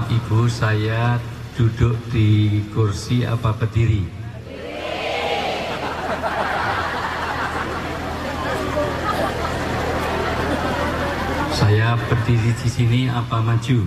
Maaf Ibu, saya duduk di kursi apa berdiri? Saya berdiri di sini apa maju?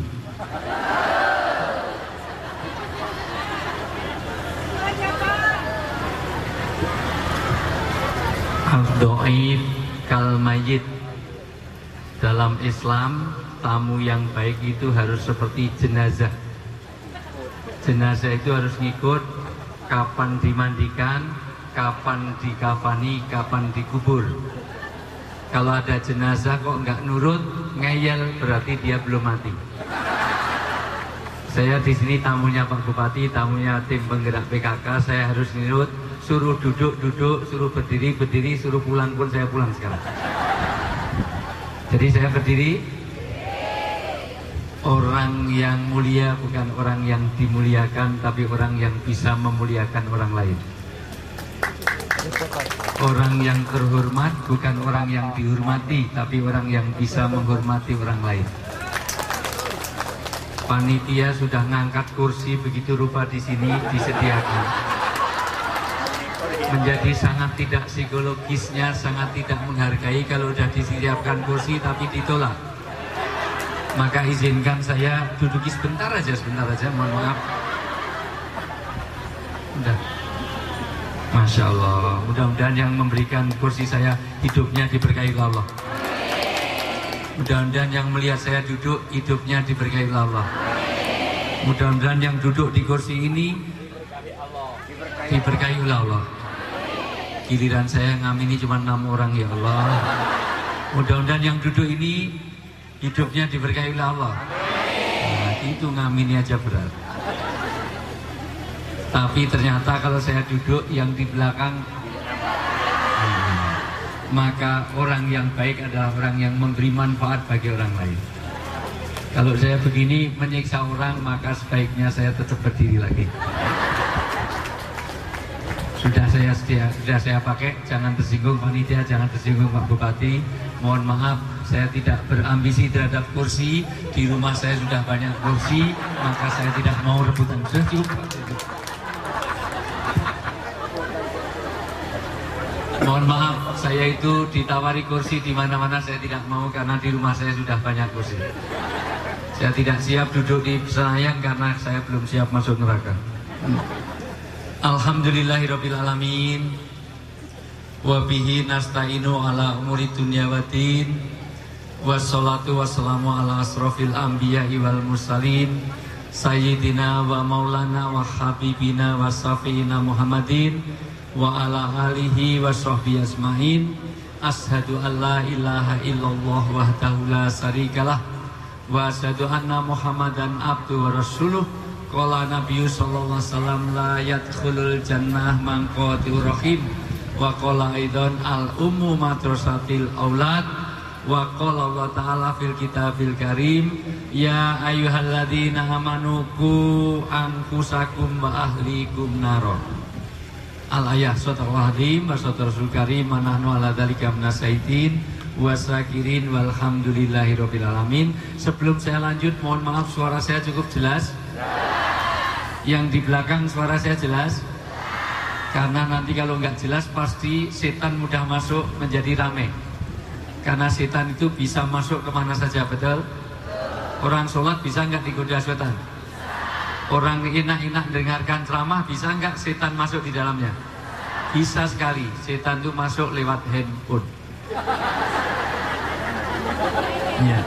Al-Do'id kal-mayit. Dalam Islam, tamu yang baik itu harus seperti jenazah. Jenazah itu harus ngikut kapan dimandikan, kapan dikafani, kapan dikubur. Kalau ada jenazah kok nggak nurut, ngeyel, berarti dia belum mati. Saya di sini tamunya Pak Bupati, tamunya tim penggerak PKK, saya harus nurut. Suruh duduk, duduk, suruh berdiri, berdiri, suruh pulang pun saya pulang sekarang. Jadi saya berdiri. Orang yang mulia bukan orang yang dimuliakan, tapi orang yang bisa memuliakan orang lain. Orang yang terhormat bukan orang yang dihormati, tapi orang yang bisa menghormati orang lain. Panitia sudah ngangkat kursi begitu rupa di sini disediakan. Menjadi sangat tidak psikologisnya, sangat tidak menghargai kalau sudah disediakan kursi tapi ditolak. Maka izinkan saya duduki sebentar aja, mohon maaf. Udah. Masya Allah, mudah-mudahan yang memberikan kursi saya hidupnya diberkahi Allah. Mudah-mudahan yang melihat saya duduk hidupnya diberkahi Allah. Mudah-mudahan yang duduk di kursi ini diberkahi Allah. Giliran saya ngamini cuma 6 orang ya Allah. Mudah-mudahan yang duduk ini hidupnya diberkahi Allah. Nah, itu ngamini aja berat. Tapi ternyata kalau saya duduk yang di belakang, maka orang yang baik adalah orang yang memberi manfaat bagi orang lain. Kalau saya begini menyiksa orang, maka sebaiknya saya tetap berdiri lagi. Sudah saya pakai, jangan tersinggung panitia, jangan tersinggung Pak Bupati. Mohon maaf, saya tidak berambisi terhadap kursi. Di rumah saya sudah banyak kursi, maka saya tidak mau rebutan. Sudah cukup. Mohon maaf, saya itu ditawari kursi di mana-mana saya tidak mau karena di rumah saya sudah banyak kursi. Saya tidak siap duduk di Senayan karena saya belum siap masuk neraka. Alhamdulillahirabbil alamin. Wa bihi nasta'inu ala umuri dunya waddin. Wassalatu wassalamu ala asrofil anbiya'i wal mursalin sayyidina wa maulana wa habibina wa safiina Muhammadin wa ala alihi wa sahbihi asma'in. Ashadu an la ilaha illallah wahdahu la syarikalah wa ashadu anna Muhammadan abdu wa rasuluh. Qala Nabi sallallahu alaihi wasallam la yadkhulul jannah man qatir rahim wa qala aidan al ummu madrasatil aulad wa qala Allah ta'ala fil kitabil karim ya ayyuhalladzina amanu qu anfusakum wa ahlikum naro. Al ayah sadaqallahul azim wa sadaqal karim wa nahnu ala dzalika minasyaitin wasakirin walhamdulillahirabbil alamin. Sebelum saya lanjut, mohon maaf suara saya cukup jelas? Yang di belakang suara saya jelas? Karena nanti kalau nggak jelas pasti setan mudah masuk menjadi rame. Karena setan itu bisa masuk kemana saja, betul? Orang sholat bisa nggak digoda setan? Orang enak-enak dengarkan ceramah bisa nggak setan masuk di dalamnya? Bisa sekali, setan itu masuk lewat handphone. Ya.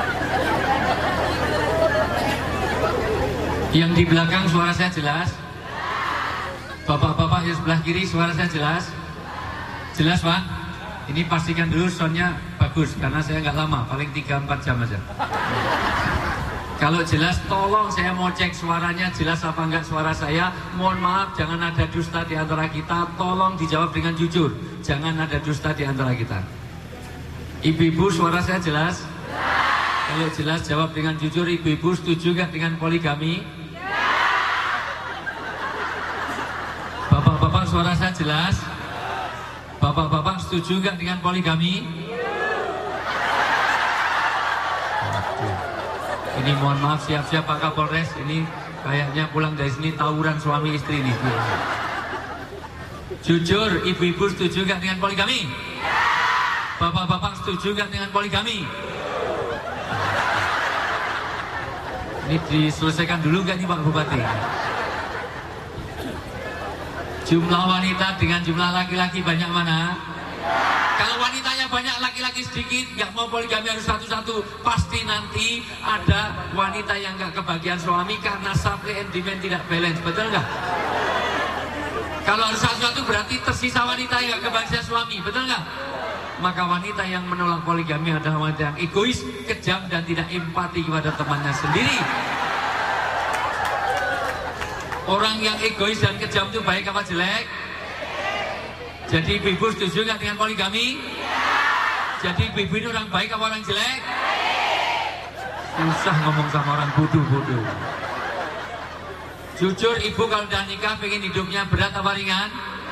Yang di belakang suara saya jelas? Bapak-bapak yang sebelah kiri suara saya jelas? Jelas Pak? Ini pastikan dulu soundnya bagus karena saya nggak lama, paling 3-4 jam aja. Kalau jelas tolong saya mau cek suaranya jelas apa enggak suara saya. Mohon maaf jangan ada dusta di antara kita, tolong dijawab dengan jujur. Jangan ada dusta di antara kita. Ibu-ibu suara saya jelas? Kalau jelas jawab dengan jujur. Ibu-ibu setuju nggak dengan poligami? Bapak-bapak suara saya jelas? Bapak-bapak setuju nggak dengan poligami? Ini mohon maaf, siap-siap Pak Kapolres. Ini kayaknya pulang dari sini tawuran suami istri nih. Jujur, ibu-ibu setuju gak dengan poligami? Bapak-bapak setuju gak dengan poligami? Ini diselesaikan dulu gak nih Pak Bupati? Jumlah wanita dengan jumlah laki-laki banyak mana? Kalau wanitanya banyak, laki-laki sedikit, nggak mau poligami harus satu-satu, pasti nanti ada wanita yang nggak kebagian suami karena supply and demand tidak balance, betul nggak? Kalau harus satu-satu berarti tersisa wanita yang nggak kebagian suami, betul nggak? Maka wanita yang menolak poligami adalah wanita yang egois, kejam, dan tidak empati kepada temannya sendiri. Orang yang egois dan kejam itu baik apa jelek? Jadi ibu setuju nggak dengan poligami? Jadi ibu ini orang baik apa orang jelek? Susah ngomong sama orang bodoh-bodoh. Jujur ibu kalau udah nikah pengen hidupnya berat apa ringan?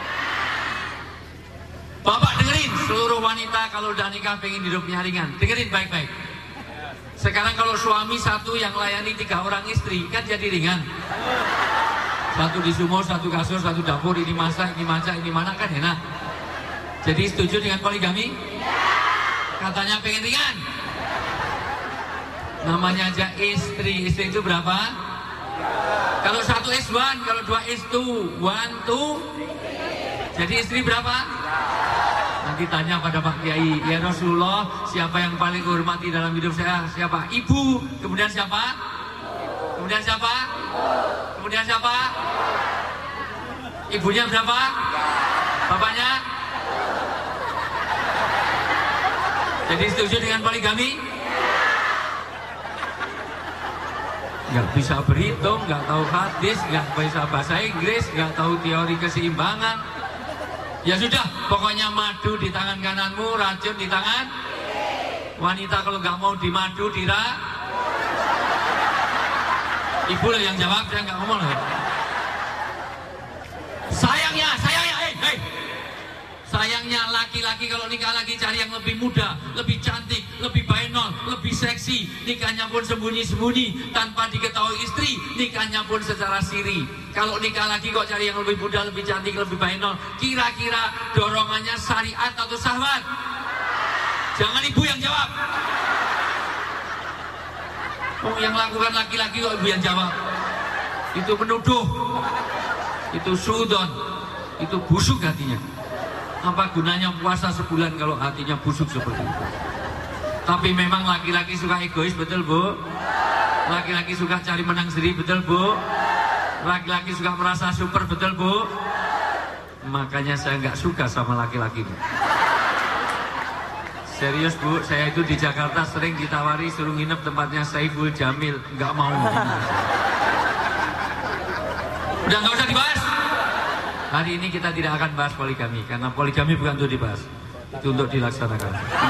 Bapak dengerin, seluruh wanita kalau udah nikah pengen hidupnya ringan. Dengerin baik-baik. Sekarang kalau suami satu yang layani 3 orang istri kan jadi ringan. Satu di sumur, satu kasur, satu dapur, ini masak, ini mana kan enak. Jadi setuju dengan poligami? Katanya pengen ringan. Namanya aja istri. Istri itu berapa? Kalau 1 is 1, kalau 2 is 2, 1, 2. Jadi istri berapa? Nanti tanya pada Pak Kiai, ya Rasulullah, siapa yang paling hormati dalam hidup saya? Siapa? Ibu. Kemudian siapa? Kemudian siapa? Kemudian siapa? Ibunya berapa? Bapaknya? Jadi setuju dengan poligami? Nggak bisa berhitung, nggak tahu hadis, nggak bisa bahasa Inggris, nggak tahu teori keseimbangan. Ya sudah, pokoknya madu di tangan kananmu, racun di tangan. Wanita kalau nggak mau dimadu, Ibu lah yang jawab, saya nggak ngomong lah. Sayangnya, sayangnya laki-laki kalau nikah lagi cari yang lebih muda, lebih cantik, lebih bainol, lebih seksi. Nikahnya pun sembunyi-sembunyi tanpa diketahui istri. Nikahnya pun secara siri. Kalau nikah lagi kok cari yang lebih muda, lebih cantik, lebih bainol. Kira-kira dorongannya syariat atau syahwat? Jangan ibu yang jawab. Yang lakukan laki-laki kok ibu yang jawab. Itu menuduh, itu sudon, itu busuk hatinya. Apa gunanya puasa sebulan kalau hatinya busuk seperti itu? Tapi memang laki-laki suka egois, betul Bu? Laki-laki suka cari menang sendiri, betul Bu? Laki-laki suka merasa super, betul Bu? Makanya saya nggak suka sama laki-laki Bu. Serius Bu, saya itu di Jakarta sering ditawari suruh nginep tempatnya Saiful Jamil, nggak mau. Udah nggak usah dibahas. Hari ini kita tidak akan bahas poligami, karena poligami bukan untuk dibahas, itu untuk dilaksanakan.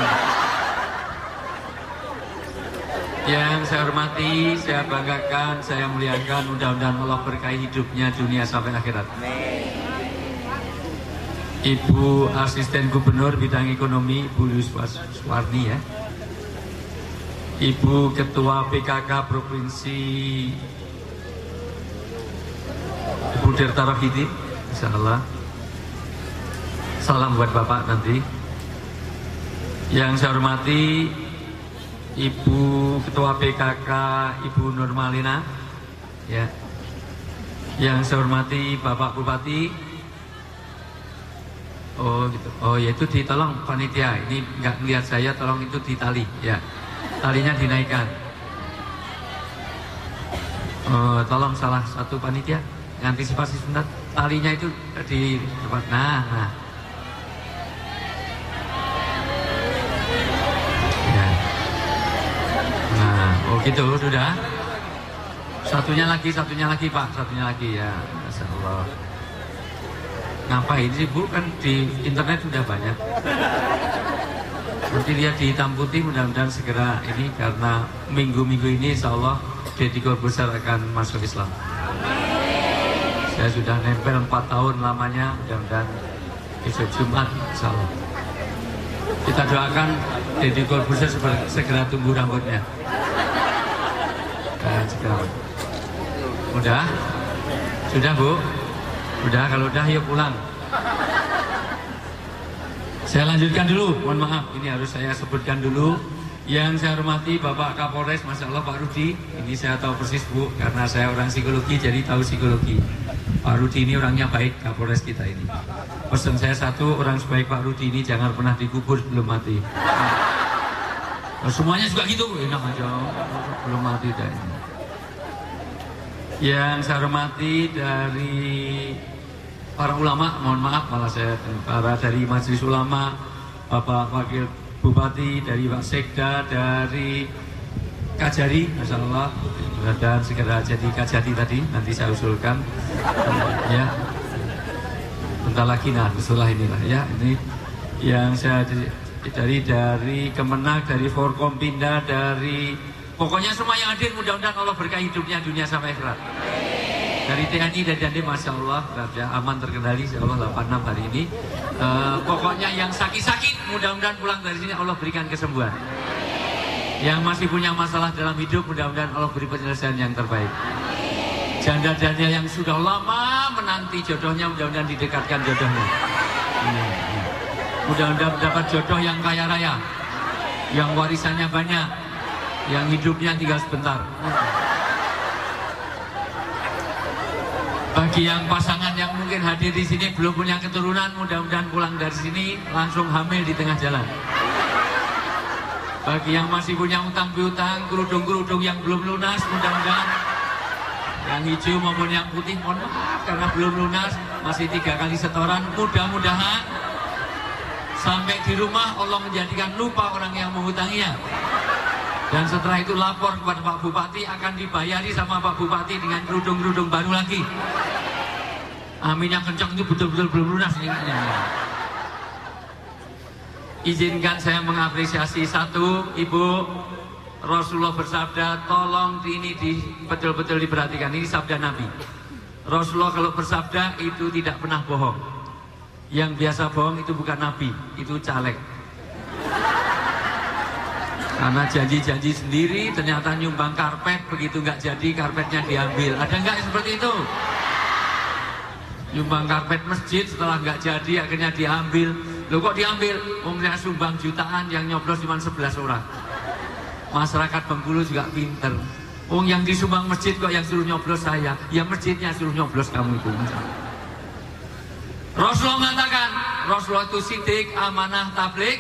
Yang saya hormati, saya banggakan, saya muliakan, mudah-mudahan Allah berkahi hidupnya dunia sampai akhirat. Ibu Asisten Gubernur Bidang Ekonomi, Ibu Yuswarni ya. Ibu Ketua PKK Provinsi, Ibu Dirta Rohidi, insyaallah. Salam buat Bapak nanti. Yang saya hormati Ibu Ketua PKK, Ibu Nurmalina ya. Yang saya hormati Bapak Bupati. Oh gitu. Oh ya itu ditolong panitia. Ini nggak ngelihat saya, tolong itu ditali ya. Talinya dinaikkan. Tolong salah satu panitia antisipasi sebentar. Talinya itu di tempat. Nah. Ya. Nah, oh gitu sudah. Satunya lagi Pak, satunya lagi ya. Masya Allah. Ngapain sih Bu? Kan di internet sudah banyak. Nanti lihat di hitam putih, mudah-mudahan segera ini, karena minggu-minggu ini insya Allah Deddy Corbuzier akan masuk Islam. Saya sudah nempel 4 tahun lamanya, mudah-mudahan besok Jumat insya Allah. Kita doakan Deddy Corbuzier segera tumbuh rambutnya. Cekarawat. Udah? Sudah Bu? Udah, kalau udah yuk pulang. Saya lanjutkan dulu, mohon maaf, ini harus saya sebutkan dulu. Yang saya hormati Bapak Kapolres, Masya Allah Pak Rudi. Ini saya tahu persis Bu, karena saya orang psikologi jadi tahu psikologi. Pak Rudi ini orangnya baik, Kapolres kita ini. Pesan saya satu, orang sebaik Pak Rudi ini jangan pernah dikubur sebelum mati. Nah, semuanya juga gitu, enak aja, belum mati dah ini. Yang saya hormati dari para ulama, mohon maaf malah saya para dari Majelis Ulama, Bapak Wakil Bupati, dari Pak Sekda, dari Kajari, Masya Allah, dan segera jadi Kajati tadi, nanti saya usulkan, ya, bentar lagi nah, setelah inilah ya, ini yang saya dari Kemenag, dari Forkompinda, dari pokoknya semua yang hadir, mudah-mudahan Allah berkahi hidupnya dunia sampai akhirat. Dari TNI dan Dandim, Masya Allah, ya, aman terkendali, Insya Allah 86 hari ini. Pokoknya yang sakit-sakit, mudah-mudahan pulang dari sini Allah berikan kesembuhan. Yang masih punya masalah dalam hidup, mudah-mudahan Allah beri penyelesaian yang terbaik. Janda-janda yang sudah lama menanti jodohnya, mudah-mudahan didekatkan jodohnya. Mudah-mudahan mendapat jodoh yang kaya raya, yang warisannya banyak, yang hidupnya tinggal sebentar. Bagi yang pasangan yang mungkin hadir di sini belum punya keturunan, mudah-mudahan pulang dari sini langsung hamil di tengah jalan. Bagi yang masih punya utang piutang, kerudung-kerudung yang belum lunas, mudah-mudahan yang hijau maupun yang putih, mohon maaf karena belum lunas, masih 3 kali setoran, mudah-mudahan sampai di rumah Allah menjadikan lupa orang yang menghutanginya. Dan setelah itu lapor kepada Pak Bupati, akan dibayari sama Pak Bupati dengan kerudung-kerudung baru lagi. Amin yang kencang itu betul-betul belum lunas. Izinkan saya mengapresiasi satu, Ibu, Rasulullah bersabda, tolong ini betul-betul diperhatikan, ini sabda Nabi. Rasulullah kalau bersabda itu tidak pernah bohong. Yang biasa bohong itu bukan Nabi, itu caleg. Karena janji-janji sendiri, ternyata nyumbang karpet, begitu nggak jadi karpetnya diambil. Ada nggak seperti itu? Nyumbang karpet masjid, setelah nggak jadi akhirnya diambil. Loh kok diambil? Saya sumbang jutaan, yang nyoblos cuma 11 orang. Masyarakat Bengkulu juga pinter. Yang disumbang masjid kok yang suruh nyoblos saya? Ya masjidnya suruh nyoblos kamu itu. Rasulullah mengatakan, Rasulullah itu sidik, amanah, tablik.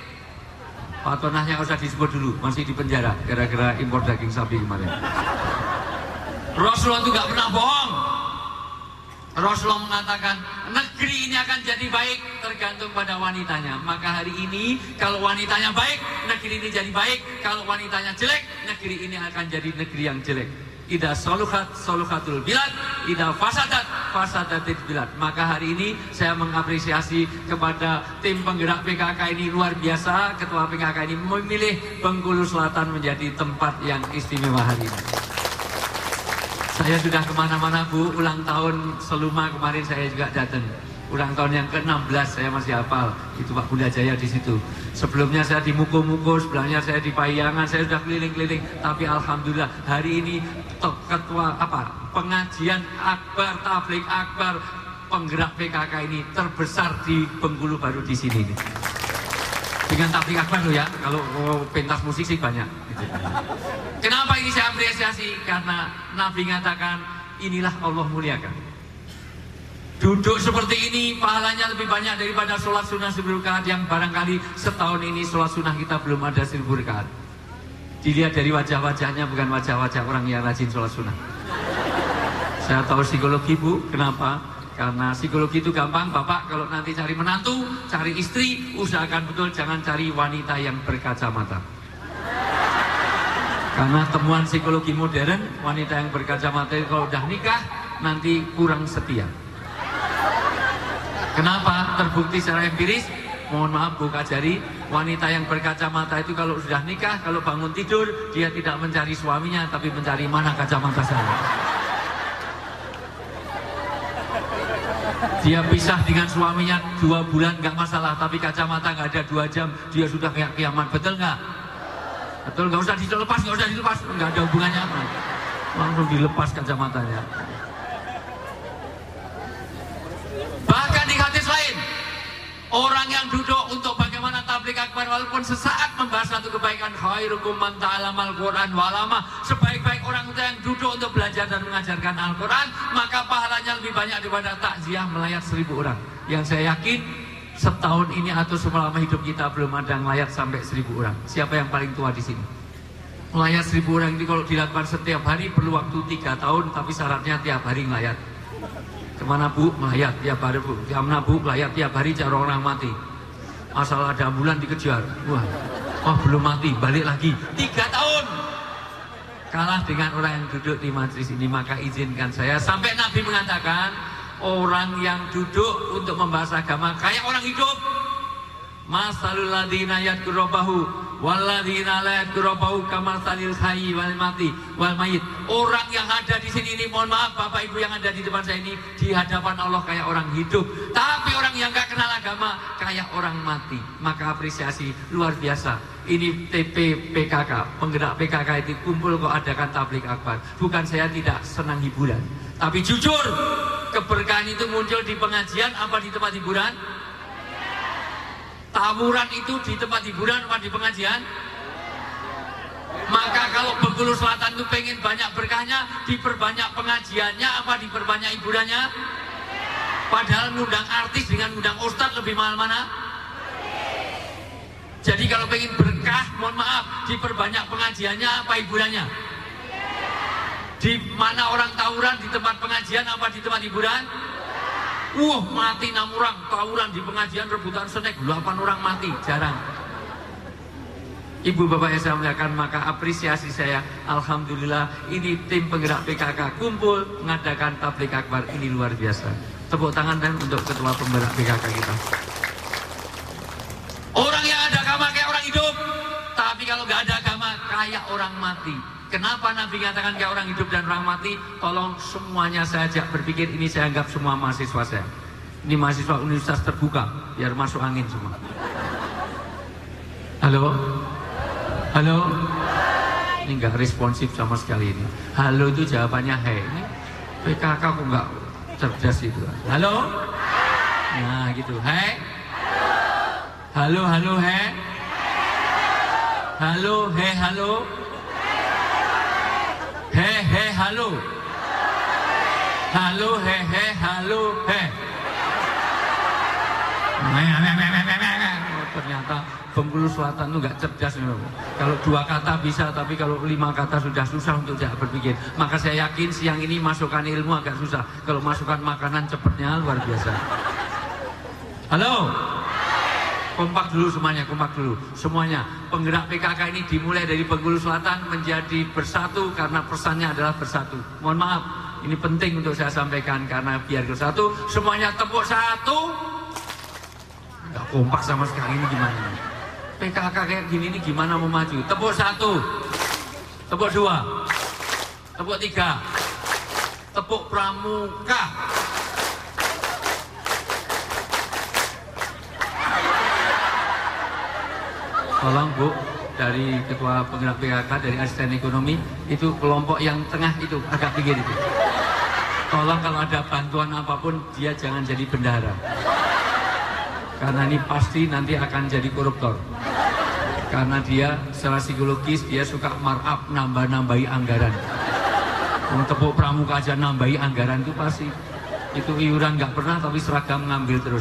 Pak Tonahnya nggak usah disebut dulu, masih di penjara gara-gara impor daging sapi kemarin. Rasulullah itu nggak pernah bohong. Rasulullah mengatakan negeri ini akan jadi baik tergantung pada wanitanya. Maka hari ini kalau wanitanya baik, negeri ini jadi baik. Kalau wanitanya jelek, negeri ini akan jadi negeri yang jelek. Ida soluhat soluhatul bilad, ida fasadat fasadatil bilad. Maka hari ini saya mengapresiasi kepada tim penggerak PKK ini luar biasa. Ketua PKK ini memilih Bengkulu Selatan menjadi tempat yang istimewa hari ini. Saya sudah kemana-mana Bu, ulang tahun Seluma kemarin saya juga datang. Ulang tahun yang ke-16 saya masih hafal, itu Pak Bunda Jaya di situ. Sebelumnya saya di Muko-Muko, sebelumnya saya di Payangan, saya sudah keliling-keliling. Tapi alhamdulillah hari ini ketua pengajian akbar, tablik akbar, penggerak PKK ini terbesar di Bengkulu baru di sini nih. Dengan tablik akbar loh ya, kalau pentas musik sih banyak. Kenapa ini saya apresiasi? Karena Nabi mengatakan inilah Allah muliakan. Duduk seperti ini pahalanya lebih banyak daripada sholat sunnah 1000 rakaat yang barangkali setahun ini sholat sunnah kita belum ada 1000 rakaat. Dilihat dari wajah-wajahnya, bukan wajah-wajah orang yang rajin sholat sunnah. Saya tahu psikologi Bu, kenapa? Karena psikologi itu gampang. Bapak kalau nanti cari menantu, cari istri, usahakan betul jangan cari wanita yang berkacamata. Karena temuan psikologi modern, wanita yang berkacamata kalau udah nikah nanti kurang setia. Kenapa? Terbukti secara empiris. Mohon maaf Bu Kajari, wanita yang berkacamata itu kalau sudah nikah, kalau bangun tidur dia tidak mencari suaminya, tapi mencari mana kacamata saya. Dia pisah dengan suaminya 2 bulan nggak masalah, tapi kacamata nggak ada 2 jam dia sudah kayak kiamat. Betul nggak? Betul, nggak usah dilepas, nggak usah dilepas, nggak ada hubungannya. Langsung dilepas kacamatanya. Bahkan di hadis lain, orang yang duduk untuk bagaimana tabligh akbar walaupun sesaat membahas satu kebaikan, khairukum man ta'allamal Qur'an wa 'allama, sebaik-baik orang itu yang duduk untuk belajar dan mengajarkan Al-Qur'an, maka pahalanya lebih banyak daripada takziah melayat 1000 orang. Yang saya yakin setahun ini atau selama hidup kita belum ada melayat sampai 1000 orang. Siapa yang paling tua di sini? Melayat 1000 orang ini kalau dilakukan setiap hari perlu waktu 3 tahun, tapi syaratnya tiap hari melayat. Kemana Bu? Melayat tiap hari Bu. Kemana Bu? Melayat tiap hari, cari orang mati. Asal ada ambulan dikejar. Wah belum mati, balik lagi. 3 tahun. Kalah dengan orang yang duduk di majelis ini. Maka izinkan saya, sampai Nabi mengatakan, orang yang duduk untuk membahas agama kayak orang hidup. Masalul ladina yadkurobahu waladina la yadkurobahu kamasalil hayyi wal mati wal mayit. Orang yang ada di sini ini, mohon maaf Bapak Ibu yang ada di depan saya ini, di hadapan Allah kayak orang hidup. Tapi orang yang gak kenal agama kayak orang mati. Maka apresiasi luar biasa. Ini TP PKK, penggerak PKK itu kumpul kok adakan tabligh akbar. Bukan saya tidak senang hiburan, tapi jujur, keberkahan itu muncul di pengajian apa di tempat hiburan? Tawuran itu di tempat hiburan apa di pengajian? Maka kalau Bengkulu Selatan itu pengen banyak berkahnya, diperbanyak pengajiannya apa diperbanyak hiburannya? Padahal ngundang artis dengan ngundang ustadz lebih mahal mana? Jadi kalau pengen berkah, mohon maaf, diperbanyak pengajiannya apa hiburannya? Di mana orang tawuran di tempat pengajian apa di tempat hiburan? Mati 6 orang, tawuran di pengajian rebutan snack, 8 orang mati, jarang. Ibu bapak yang saya muliakan, maka apresiasi saya, alhamdulillah ini tim penggerak PKK kumpul mengadakan tabligh akbar, ini luar biasa. Tepuk tangan dan untuk ketua penggerak PKK kita. Orang yang ada agama kayak orang hidup, tapi kalau nggak ada agama kayak orang mati. Kenapa Nabi mengatakan kayak orang hidup dan orang mati? Tolong semuanya saya ajak berpikir, ini saya anggap semua mahasiswa saya. Ini mahasiswa universitas terbuka, biar masuk angin semua. Halo? Halo? Ini nggak responsif sama sekali ini. Halo itu jawabannya he. Ini PKK kok nggak cerdas itu. Halo? Nah gitu, he? Halo, halo, he? Halo, he, halo? He, halo. Halo, he, halo, he. Ternyata Bengkulu Selatan itu nggak cerdas. Kalau 2 kata bisa, tapi kalau 5 kata sudah susah untuk tidak berpikir. Maka saya yakin siang ini masukkan ilmu agak susah. Kalau masukkan makanan cepatnya luar biasa. Halo? Kompak dulu semuanya, kompak dulu semuanya. Penggerak PKK ini dimulai dari Bengkulu Selatan menjadi bersatu karena pesannya adalah bersatu. Mohon maaf, ini penting untuk saya sampaikan karena biar bersatu. Semuanya tepuk satu. Nggak kompak sama sekali, ini gimana? PKK kayak gini ini gimana mau maju? Tepuk 1, tepuk 2, tepuk 3, tepuk pramuka. Tolong Bu, dari ketua penggerak PKK, dari asisten ekonomi, itu kelompok yang tengah itu, agak pinggir itu. Tolong kalau ada bantuan apapun, dia jangan jadi bendahara. Karena ini pasti nanti akan jadi koruptor. Karena dia secara psikologis, dia suka markup, nambah-nambahi anggaran. Tepuk pramuka aja nambahi anggaran itu pasti. Itu iuran nggak pernah, tapi seragam ngambil terus.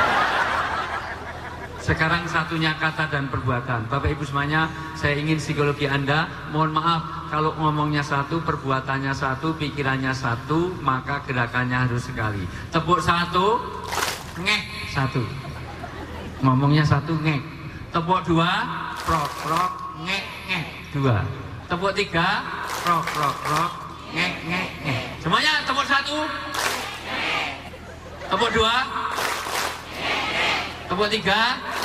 Sekarang satunya kata dan perbuatan. Bapak Ibu semuanya, saya ingin psikologi Anda, mohon maaf kalau ngomongnya satu, perbuatannya satu, pikirannya satu, maka gerakannya harus sekali. Tepuk 1, ngek 1. Ngomongnya 1, ngek. Tepuk 2, prok prok, ngek ngek 2. Tepuk 3, prok prok prok, ngek ngek ngek. Semuanya tepuk 1. Tepuk 2. Tepuk 3.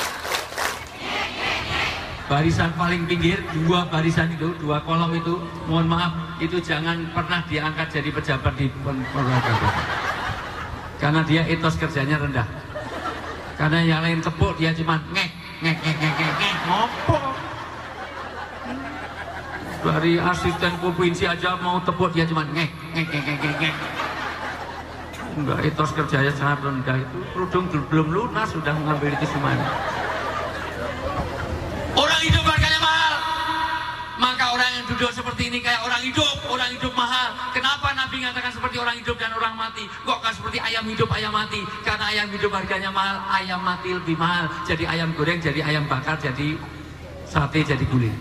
Barisan paling pinggir, 2 barisan itu, 2 kolom itu, mohon maaf, itu jangan pernah diangkat jadi pejabat di pemerintahan. Karena dia etos kerjanya rendah. Karena yang lain tepuk, dia cuma ngek, ngek, ngek, ngek, ngek, ngek, ngopo. Dari asisten provinsi aja mau tepuk dia cuma ngek. Enggak, etos kerjanya sangat rendah. Itu kerudung belum lunas sudah mengambil itu semuanya. Orang hidup harganya mahal. Maka orang yang duduk seperti ini kayak orang hidup mahal. Kenapa Nabi mengatakan seperti orang hidup dan orang mati? Kok kan seperti ayam hidup, ayam mati? Karena ayam hidup harganya mahal, ayam mati lebih mahal. Jadi ayam goreng, jadi ayam bakar, jadi sate, jadi gulai.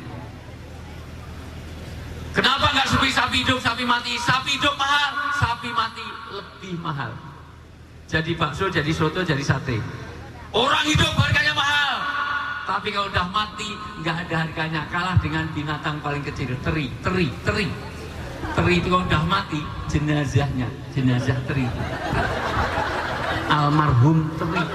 Kenapa nggak seperti sapi hidup, sapi mati? Sapi hidup mahal, sapi mati lebih mahal. Jadi bakso, jadi soto, jadi sate. Orang hidup harganya mahal, tapi kalau udah mati nggak ada harganya. Kalah dengan binatang paling kecil, teri. Teri itu kalau udah mati, jenazahnya, jenazah teri. Almarhum teri.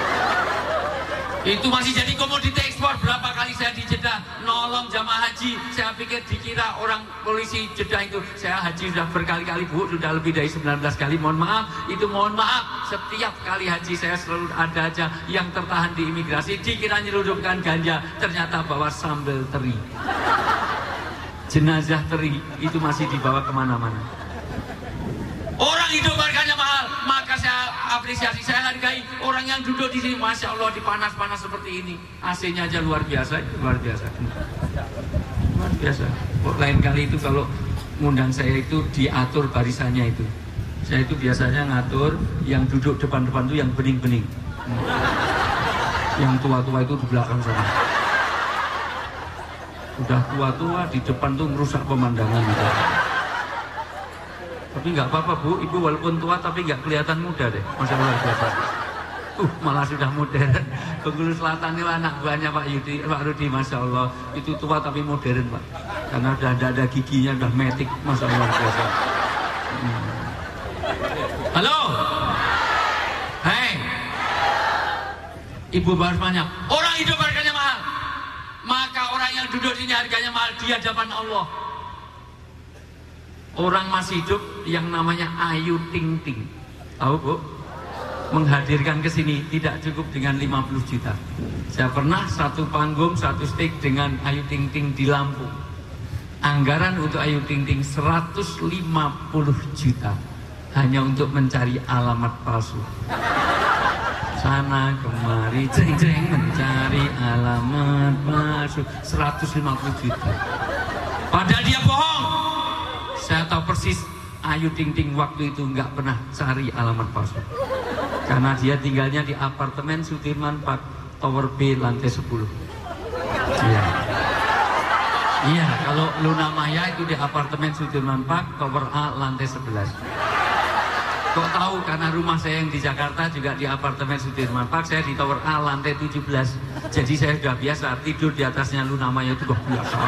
Itu masih jadi komoditi ekspor. Berapa kali saya di Jeddah nolong jamaah haji, saya pikir dikira orang polisi Jeddah itu. Saya haji sudah berkali-kali Bu, sudah lebih dari 19 kali. Mohon maaf, setiap kali haji saya selalu ada aja yang tertahan di imigrasi, dikira nyelundupkan ganja, ternyata bawa sambal teri. Jenazah teri itu masih dibawa kemana-mana. Orang hidup harganya mahal, maka saya apresiasi, saya hargai orang yang duduk di sini. Masya Allah, di panas-panas seperti ini, AC-nya aja luar biasa. Lain kali itu kalau ngundang saya itu diatur barisannya itu. Saya itu biasanya ngatur yang duduk depan-depan itu yang bening-bening. Yang tua-tua itu di belakang sana. Udah tua-tua di depan tuh merusak pemandangan gitu. Tapi nggak apa-apa Bu, Ibu walaupun tua tapi nggak kelihatan muda deh. Masya Allah biasa. Malah sudah modern. Bengkulu Selatan itu anak buahnya Pak Rudi, Masya Allah. Itu tua tapi modern Pak. Karena udah ada giginya, udah metik. Masya Allah biasa. Halo? Hei, Ibu bahas banyak. Orang hidup harganya mahal. Maka orang yang duduk di sini harganya mahal di hadapan Allah. Orang masih hidup yang namanya Ayu Ting Ting. Tahu Bu? Menghadirkan ke sini tidak cukup dengan 50 juta. Saya pernah satu panggung, satu stage dengan Ayu Ting Ting di Lampung. Anggaran untuk Ayu Ting Ting 150 juta. Hanya untuk mencari alamat palsu. Sana kemari jeng-jeng mencari alamat palsu. 150 juta. Padahal dia bohong. Saya tahu persis Ayu Ting Ting waktu itu nggak pernah cari alamat palsu. Karena dia tinggalnya di apartemen Sudirman Park, Tower B, lantai 10. Iya, kalau Luna Maya itu di apartemen Sudirman Park, Tower A, lantai 11. Kok tahu? Karena rumah saya yang di Jakarta juga di apartemen Sudirman Park, saya di Tower A, lantai 17. Jadi saya sudah biasa tidur di atasnya Luna Maya itu udah biasa.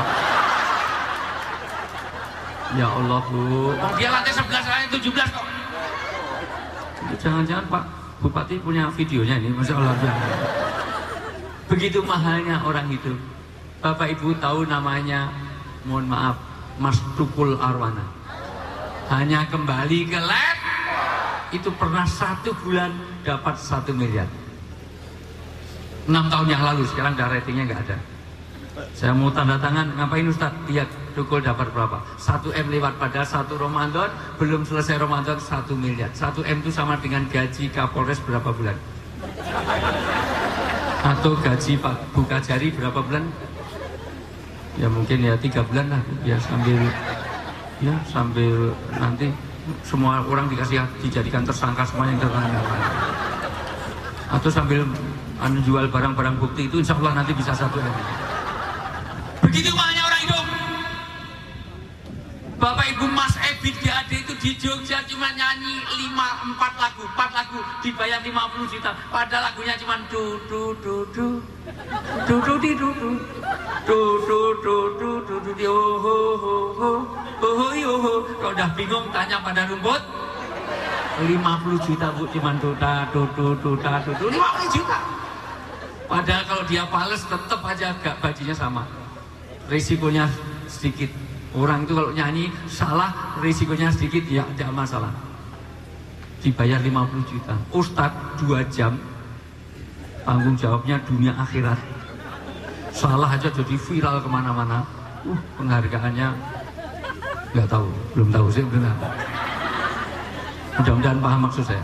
Ya Allah Bu, dia lantai 11, lantai 17 kok. Jangan-jangan Pak Bupati punya videonya ini, Masya Allah. Begitu mahalnya orang itu. Bapak Ibu tahu namanya, mohon maaf, Mas Tukul Arwana. Hanya kembali ke lab, itu pernah 1 bulan dapat 1 miliar. 6 tahun yang lalu, sekarang udah ratingnya nggak ada. Saya mau tanda tangan, ngapain Ustaz? Lihat Tukul dapat berapa? 1 M lewat, padahal 1 Ramadan, belum selesai Ramadan 1 miliar. 1 M itu sama dengan gaji Kapolres berapa bulan? Atau gaji Pak Bukajari berapa bulan? Ya mungkin ya 3 bulan lah. Ya sambil nanti semua orang dijadikan tersangka semuanya yang tertangkap. Atau sambil jual barang-barang bukti itu insya Allah nanti bisa 1 M. Begitu banyak orang hidup. Bapak Ibu Mas Ebit GAD itu di Jogja cuma nyanyi 4 lagu dibayar 50 juta. Padahal lagunya cuma kalau udah bingung tanya pada rumput 50 juta Bu, cuma 50 juta. Padahal kalau dia pales tetap aja gak bajunya sama. Risikonya sedikit. Orang itu kalau nyanyi salah, risikonya sedikit, ya tidak masalah. Dibayar 50 juta. Ustadz 2 jam, tanggung jawabnya dunia akhirat. Salah aja jadi viral kemana-mana. Penghargaannya nggak tahu, belum tahu sih benar. Mudah-mudahan paham maksud saya.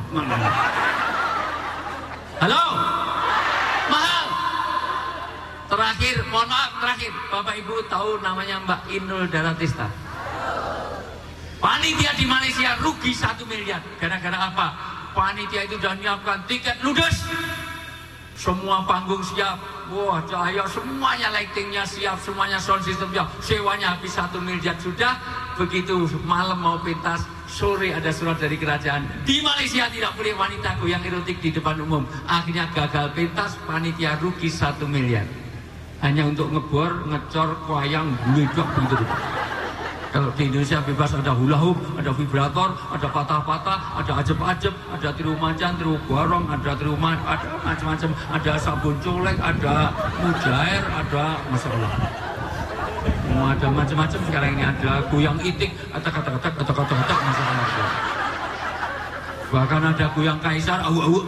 Halo, mahal. Terakhir, mohon maaf, terakhir, Bapak Ibu tahu namanya Mbak Inul Daratista? Panitia di Malaysia rugi 1 miliar. Gara-gara apa? Panitia itu sudah menyiapkan tiket ludes, semua panggung siap, wah cahaya semuanya, lightingnya siap, semuanya sound system siap, sewanya habis 1 miliar sudah. Begitu malam mau pentas, sore ada surat dari kerajaan, di Malaysia tidak boleh wanita goyang erotik di depan umum. Akhirnya gagal pentas, panitia rugi 1 miliar hanya untuk ngebor, ngecor, wayang, bledok begitu. Kalau di Indonesia bebas, ada hula hoop, ada vibrator, ada patah-patah, ada ajeb-ajeb, ada tiru macan, tiru borong, ada tiru ada macam-macam, ada sabun colek, ada mujair, ada Masya Allah. Ada macam-macam sekarang ini, ada goyang itik, ada kata-kata, Masya Allah. Bahkan ada goyang kaisar, au-au,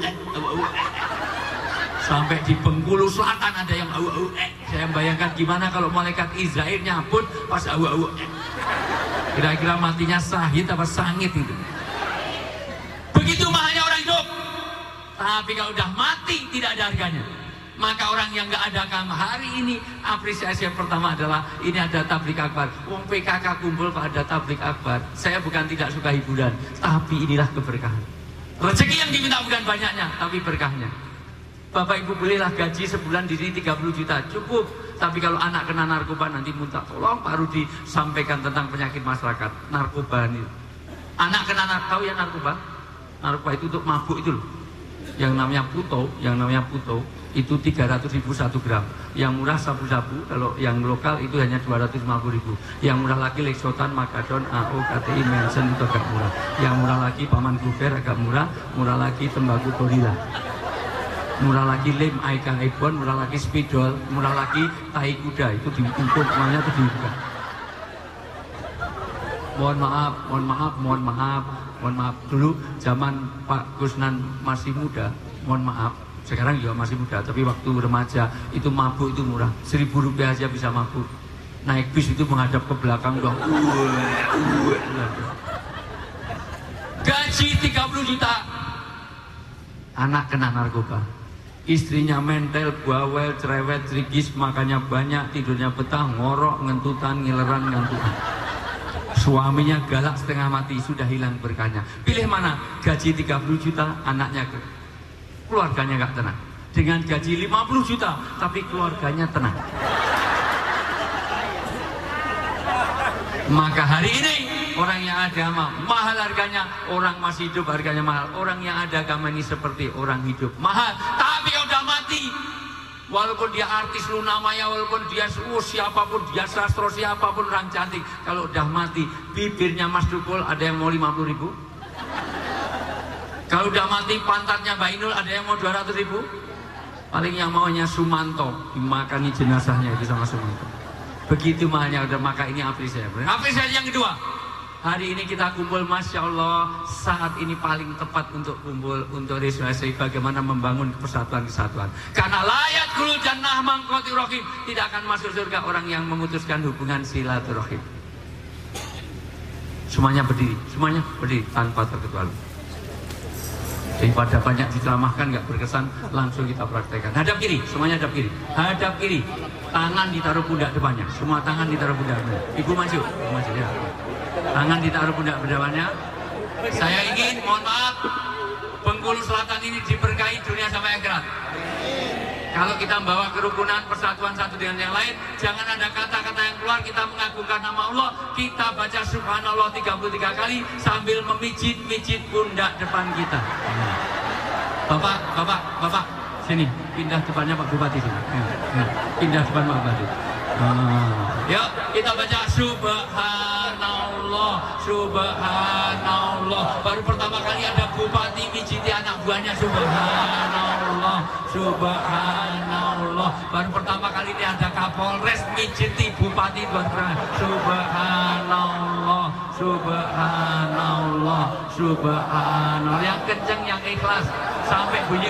sampai di Bengkulu Selatan ada yang au-au. Saya bayangkan gimana kalau malaikat Israel nyabut pas au-au. Kira-kira matinya sahid apa sangit itu. Begitu mahalnya orang hidup. Tapi kalau udah mati tidak ada harganya. Maka orang yang nggak ada hari ini, apresiasi yang pertama adalah ini ada tablik akbar. Wong PKK kumpul kalau ada tablik akbar. Saya bukan tidak suka hiburan, tapi inilah keberkahan. Rezeki yang diminta bukan banyaknya, tapi berkahnya. Bapak Ibu belilah gaji sebulan di sini 30 juta, cukup. Tapi kalau anak kena narkoba nanti minta tolong baru disampaikan tentang penyakit masyarakat. Narkoba ini. Anak kena tahu ya narkoba? Narkoba itu untuk mabuk itu loh. Yang namanya puto itu 300.000 1 gram. Yang murah sabu-sabu, kalau yang lokal itu hanya 250.000. Yang murah lagi Lexotan, Makadon, AO, KTI, Mensen itu agak murah. Yang murah lagi Paman Guber agak murah lagi tembakau gorila. Murah lagi lem Aika Ebon, murah lagi spidol, murah lagi tai kuda, itu diukur semuanya itu dibuka. Mohon maaf dulu zaman Pak Gusnan masih muda, mohon maaf, sekarang juga masih muda, tapi waktu remaja itu mabuk itu murah, 1.000 rupiah aja bisa mabuk. Naik bis itu menghadap ke belakang dong. Gaji 30 juta, anak kena narkoba. Istrinya mentel, bawel, cerewet, cerigis, makannya banyak, tidurnya betah, ngorok, ngentutan, ngileran, ngantukan. Suaminya galak setengah mati, sudah hilang berkahnya. Pilih mana? Gaji 30 juta, anaknya keluarganya gak tenang. Dengan gaji 50 juta, tapi keluarganya tenang. Maka hari ini orang yang ada agama mahal harganya, orang masih hidup harganya mahal. Orang yang ada agama ini seperti orang hidup mahal. Tapi udah mati, walaupun dia artis Luna Maya, walaupun dia siapapun, dia sastro siapapun, orang cantik, kalau udah mati, bibirnya Mas Dukul ada yang mau 50.000. Kalau udah mati pantatnya Mbak Inul ada yang mau 200.000. Paling yang maunya Sumanto, dimakani jenazahnya itu sama Sumanto. Begitu mahalnya udah, maka ini apresiasi. Apresiasi yang kedua, hari ini kita kumpul, Masya Allah, saat ini paling tepat untuk kumpul, untuk resolusi bagaimana membangun persatuan-kesatuan. Karena layat kulul jannah mangkoti rohim, tidak akan masuk surga orang yang memutuskan hubungan silaturahim. Semuanya berdiri tanpa terkecuali. Daripada banyak diceramahkan nggak berkesan, langsung kita praktekkan. Hadap kiri, semuanya hadap kiri. Hadap kiri, tangan ditaruh pundak depannya. Semua tangan ditaruh pundak depannya. Ibu maju ya. Tangan ditaruh pundak depannya. Saya ingin, mohon maaf, Bengkulu Selatan ini diberkahi dunia sampai akhirat. Kalau kita membawa kerukunan, persatuan satu dengan yang lain, jangan ada kata-kata yang keluar, kita mengagungkan nama Allah, kita baca subhanallah 33 kali sambil memijit-mijit pundak depan kita. Bapak, sini, pindah depannya Pak Bupati sini. Pindah depan Pak Bupati. Yuk, kita baca subhanallah. Baru pertama kali ada bupati mijiti anak buahnya, subhanallah. Baru pertama kali ini ada Kapolres mijiti bupati, subhanallah. Yang kenceng, yang ikhlas sampai bunyi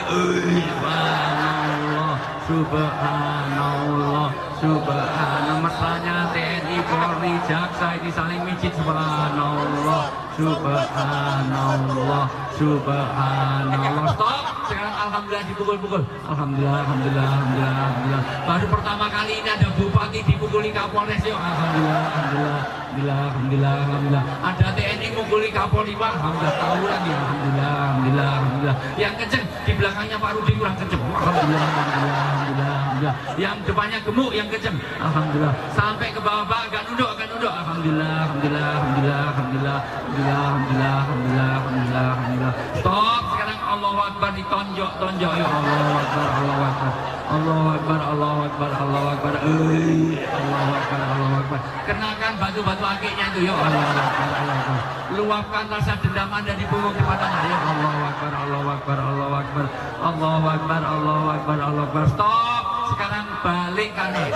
subhanallah. Mesranya TNI Polri, jaksa ini saling mijit. Subhanallah, subhanallah, subhanallah. Stop. Sekarang alhamdulillah dipukul-pukul. Alhamdulillah, alhamdulillah, alhamdulillah, alhamdulillah. Baru pertama kali ini ada bupati dipukuli Kapolres, yuk. Alhamdulillah, alhamdulillah, alhamdulillah, alhamdulillah, alhamdulillah. Ada TNI mukuli Kapolri, Pak. Alhamdulillah, tawuran ya. Alhamdulillah, alhamdulillah, alhamdulillah. Yang kenceng di belakangnya Pak Rudi kurang kenceng. Alhamdulillah, alhamdulillah, alhamdulillah, alhamdulillah. Yang depannya gemuk, yang kenceng. Alhamdulillah. Sampai ke bawah Pak, agak nunduk, agak nunduk. Alhamdulillah, alhamdulillah, alhamdulillah, alhamdulillah, alhamdulillah, alhamdulillah, alhamdulillah, alhamdulillah, alhamdulillah. Stop. Sekarang Allahu Akbar ditonjok-tonjok ya. Allahu Akbar, Allahu Akbar, Allahu Akbar, Allahu Akbar, Allahu Akbar. Allahu Akbar, Allahu Akbar. Kenakan batu-batu akiknya itu ya. Allahu Akbar, Allahu Akbar. Luapkan rasa dendam Anda di punggung kepadanya ya. Allahu Akbar, Allahu Akbar, Allahu Akbar, Allahu Akbar, Allahu Akbar, Allahu Akbar. Stop. Sekarang balik kanan.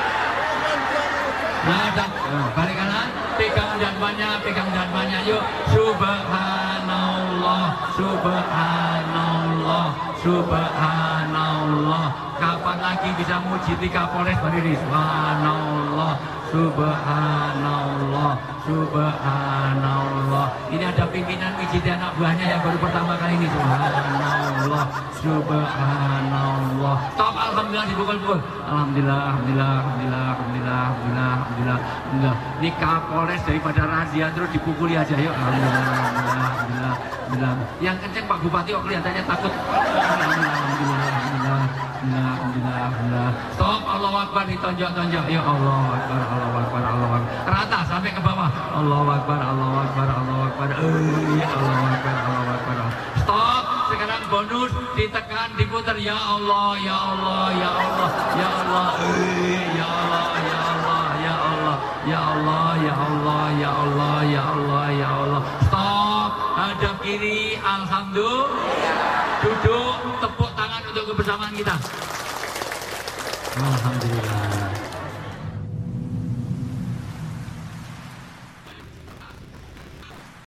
Nah, balik kanan. Pegang jantungnya, yuk. Subhanallah, subhanallah, subhanallah. Kapan lagi bisa muji Kapolres berdiri? Subhanallah, subhanallah, subhanallah. Ini ada pimpinan mijit anak buahnya yang baru pertama kali ini. Subhanallah, subhanallah. Top, alhamdulillah dipukul-pukul. Alhamdulillah, alhamdulillah, alhamdulillah, alhamdulillah, alhamdulillah, alhamdulillah, alhamdulillah. Ini Kapolres daripada razia terus dipukuli aja yuk. Alhamdulillah, alhamdulillah, alhamdulillah, alhamdulillah. Yang kenceng Pak Bupati kok kelihatannya takut. Alhamdulillah, alhamdulillah, alhamdulillah, alhamdulillah, alhamdulillah. Stop, Allahu Akbar ditonjok-tonjok. Ya Allah Akbar, Allahu Akbar, Allahu Akbar. Rata sampai ke bawah. Allahu Akbar, Allahu Akbar, Allahu Akbar. Allahu Akbar, Allahu Akbar. Stop. Sekarang bonus ditekan, diputar. Ya Allah, ya Allah, ya Allah, ya Allah. Ya Allah, ya Allah, ya Allah, ya Allah, ya Allah, ya Allah, ya Allah, ya Allah. Stop. Hadap kiri. Alhamdulillah. Duduk. Tepuk tangan untuk kebersamaan kita. Alhamdulillah.